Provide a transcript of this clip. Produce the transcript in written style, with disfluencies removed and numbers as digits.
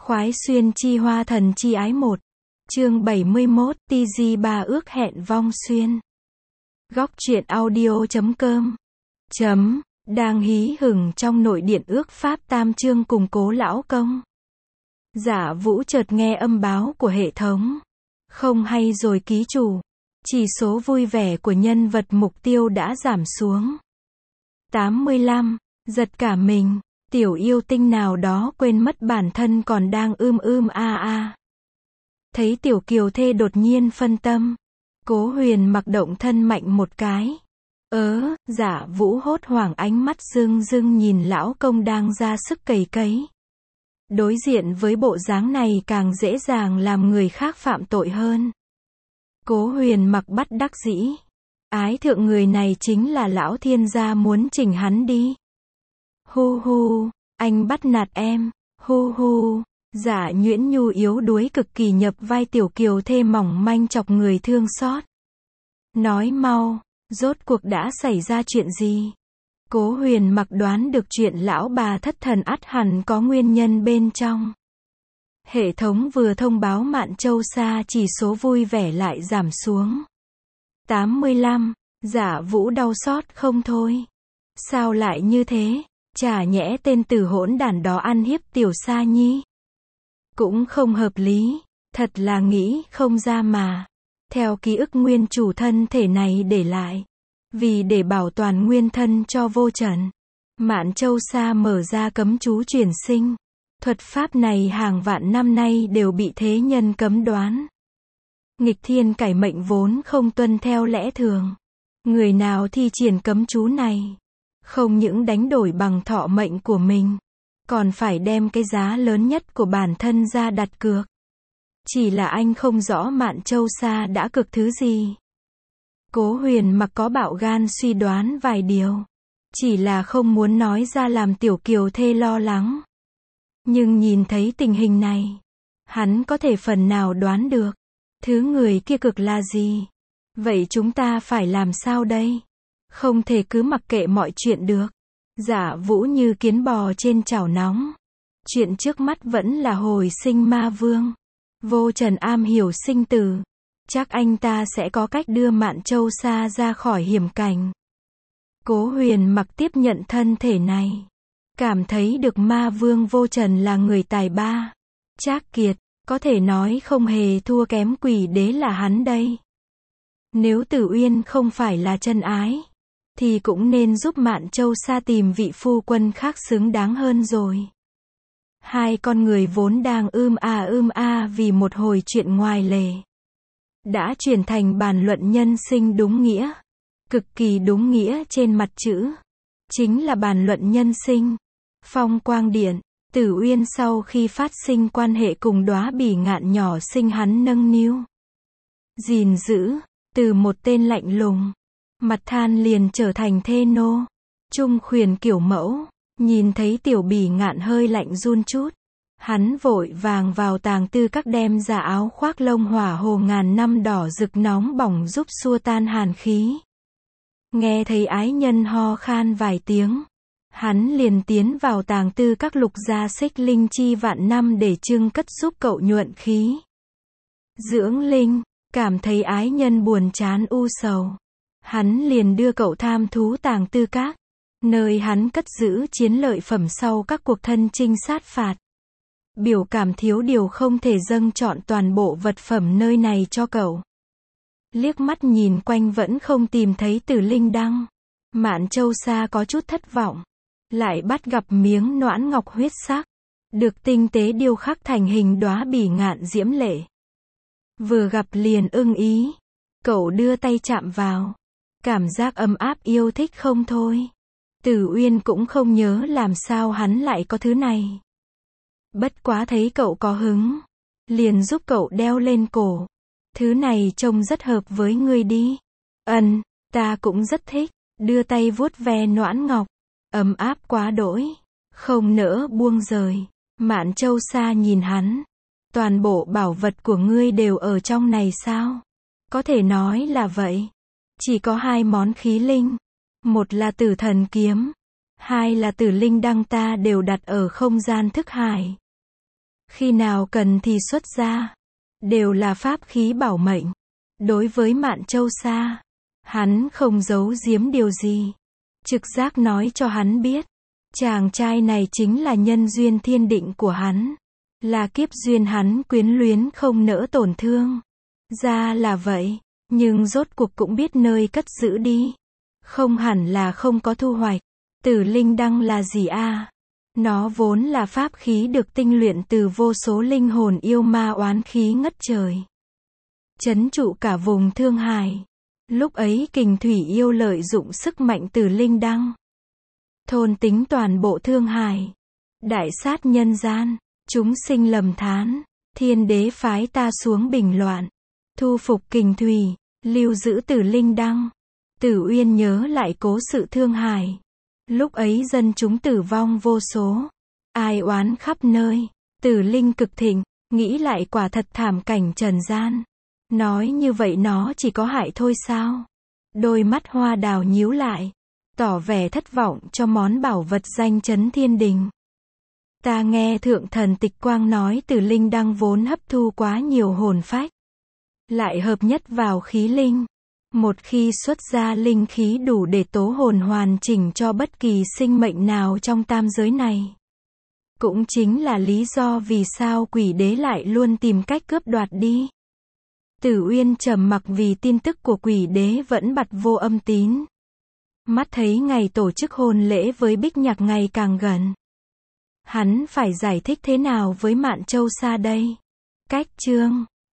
Khoái xuyên chi hoa thần chi ái một. Chương 71, TG3 ước hẹn vong xuyên. Góc truyện audio.com. Đang hí hửng trong nội điện ước pháp tam chương cùng Cố lão công. Giả Vũ chợt nghe âm báo của hệ thống. Không hay rồi ký chủ. Chỉ số vui vẻ của nhân vật mục tiêu đã giảm xuống 85. Giật cả mình. Tiểu yêu tinh nào đó quên mất bản thân còn đang a. Thấy tiểu kiều thê đột nhiên phân tâm. Cố Huyền mặc động thân mạnh một cái. Giả Vũ hốt hoảng ánh mắt rưng rưng nhìn lão công đang ra sức cày cấy. Đối diện với bộ dáng này càng dễ dàng làm người khác phạm tội hơn. Cố Huyền mặc bất đắc dĩ. Ái thượng người này chính là lão thiên gia muốn chỉnh hắn đi. Hu hu, anh bắt nạt em, hu hu. Giả Nhuyễn Nhu yếu đuối cực kỳ nhập vai tiểu kiều thê mỏng manh chọc người thương xót. Nói mau, rốt cuộc đã xảy ra chuyện gì? Cố Huyền mặc đoán được chuyện lão bà thất thần ắt hẳn có nguyên nhân bên trong. Hệ thống vừa thông báo Mạn Châu Sa chỉ số vui vẻ lại giảm xuống 85. Giả Vũ đau xót không thôi. Sao lại như thế? Chả nhẽ tên tử hỗn đản đó ăn hiếp tiểu Sa Nhi? Cũng không hợp lý, thật là nghĩ không ra mà. Theo ký ức nguyên chủ thân thể này để lại, vì để bảo toàn nguyên thân cho vô trần, Mạn Châu Sa mở ra cấm chú chuyển sinh. Thuật pháp này hàng vạn năm nay đều bị thế nhân cấm đoán. Nghịch thiên cải mệnh vốn không tuân theo lẽ thường. Người nào thi triển cấm chú này, không những đánh đổi bằng thọ mệnh của mình, còn phải đem cái giá lớn nhất của bản thân ra đặt cược. Chỉ là anh không rõ Mạn Châu Sa đã cược thứ gì. Cố Huyền mặc có bạo gan suy đoán vài điều. Chỉ là không muốn nói ra làm tiểu kiều thê lo lắng. Nhưng nhìn thấy tình hình này, hắn có thể phần nào đoán được. Thứ người kia cực là gì? Vậy chúng ta phải làm sao đây? Không thể cứ mặc kệ mọi chuyện được. Giả Vũ như kiến bò trên chảo nóng. Chuyện trước mắt vẫn là hồi sinh ma vương. Vô trần am hiểu sinh tử. Chắc anh ta sẽ có cách đưa Mạn Châu Sa ra khỏi hiểm cảnh. Cố Huyền mặc tiếp nhận thân thể này. Cảm thấy được ma vương vô trần là người tài ba. Trác kiệt, có thể nói không hề thua kém quỷ đế là hắn đây. Nếu Tử Uyên không phải là chân ái, thì cũng nên giúp Mạn Châu Sa tìm vị phu quân khác xứng đáng hơn rồi. Hai con người vốn đang a vì một hồi chuyện ngoài lề, đã chuyển thành bàn luận nhân sinh đúng nghĩa. Cực kỳ đúng nghĩa trên mặt chữ. Chính là bàn luận nhân sinh. Phong Quang Điện, Tử Uyên sau khi phát sinh quan hệ cùng Đóa Bỉ Ngạn nhỏ sinh hắn nâng niu, gìn giữ, từ một tên lạnh lùng, mặt than liền trở thành thê nô, trung khuyển kiểu mẫu. Nhìn thấy tiểu Bỉ Ngạn hơi lạnh run chút, hắn vội vàng vào tàng tư các đem ra áo khoác lông hỏa hồ ngàn năm đỏ rực nóng bỏng giúp xua tan hàn khí. Nghe thấy ái nhân ho khan vài tiếng, hắn liền tiến vào tàng tư các lục ra xích linh chi vạn năm để trưng cất giúp cậu nhuận khí. Dưỡng linh, cảm thấy ái nhân buồn chán u sầu, hắn liền đưa cậu tham thú tàng tư các, nơi hắn cất giữ chiến lợi phẩm sau các cuộc thân chinh sát phạt. Biểu cảm thiếu điều không thể dâng trọn toàn bộ vật phẩm nơi này cho cậu. Liếc mắt nhìn quanh vẫn không tìm thấy Tử Linh Đăng. Mạn Châu Sa có chút thất vọng. Lại bắt gặp miếng noãn ngọc huyết sắc, được tinh tế điêu khắc thành hình Đóa Bỉ Ngạn diễm lệ. Vừa gặp liền ưng ý. Cậu đưa tay chạm vào. Cảm giác ấm áp yêu thích không thôi. Tử Uyên cũng không nhớ làm sao hắn lại có thứ này. Bất quá thấy cậu có hứng, liền giúp cậu đeo lên cổ. Thứ này trông rất hợp với ngươi đi. Ta cũng rất thích. Đưa tay vuốt ve noãn ngọc. Ấm áp quá đỗi. Không nỡ buông rời. Mạn Châu Sa nhìn hắn. Toàn bộ bảo vật của ngươi đều ở trong này sao? Có thể nói là vậy. Chỉ có hai món khí linh. Một là Tử Thần Kiếm. Hai là Tử Linh Đăng ta đều đặt ở không gian thức hải. Khi nào cần thì xuất ra. Đều là pháp khí bảo mệnh. Đối với Mạn Châu Sa, hắn không giấu giếm điều gì. Trực giác nói cho hắn biết, chàng trai này chính là nhân duyên thiên định của hắn. Là kiếp duyên hắn quyến luyến không nỡ tổn thương. Ra là vậy, nhưng rốt cuộc cũng biết nơi cất giữ đi. Không hẳn là không có thu hoạch. Tử linh đăng là gì a? Nó vốn là pháp khí được tinh luyện từ vô số linh hồn yêu ma oán khí ngất trời. Trấn trụ cả vùng Thương Hải. Lúc ấy Kình Thủy yêu lợi dụng sức mạnh từ linh đăng. Thôn tính toàn bộ Thương Hải. Đại sát nhân gian. Chúng sinh lầm thán. Thiên đế phái ta xuống bình loạn. Thu phục Kình Thủy. Lưu giữ Tử linh đăng. Tử Uyên nhớ lại cố sự Thương Hải. Lúc ấy dân chúng tử vong vô số. Ai oán khắp nơi. Tử linh cực thịnh. Nghĩ lại quả thật thảm cảnh trần gian. Nói như vậy nó chỉ có hại thôi sao? Đôi mắt Hoa Đào nhíu lại. Tỏ vẻ thất vọng cho món bảo vật danh chấn thiên đình. Ta nghe Thượng Thần Tịch Quang nói Tử linh đăng vốn hấp thu quá nhiều hồn phách. Lại hợp nhất vào khí linh. Một khi xuất ra linh khí đủ để tố hồn hoàn chỉnh cho bất kỳ sinh mệnh nào trong tam giới này. Cũng chính là lý do vì sao quỷ đế lại luôn tìm cách cướp đoạt đi. Tử Uyên trầm mặc vì tin tức của quỷ đế vẫn bặt vô âm tín. Mắt thấy ngày tổ chức hôn lễ với Bích Nhạc ngày càng gần. Hắn phải giải thích thế nào với Mạn Châu Sa đây? Cách chương